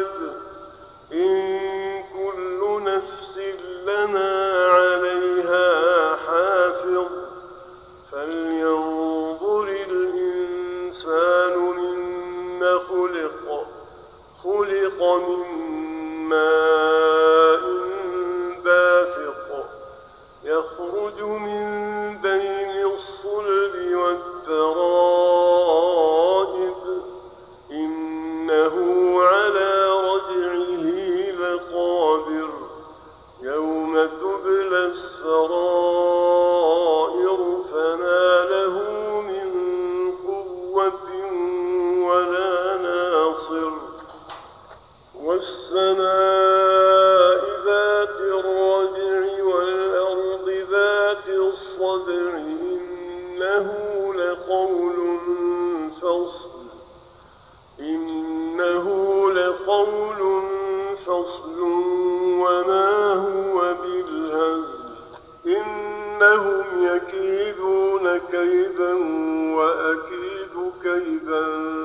إن كل نفس لما عليها حافظ فلينظر الإنسان مما خلق من ماء دافق يخرج من بين الصلب والترائب إنه على رجعه لقادر يوم تبلى السرائر فما له من قوة ولا ناصر والسماء ذات الرجع والأرض ذات الصدع إنه لقول فصل وما هو بالهزل إنهم يكيدون كيدا وأكيد كيدا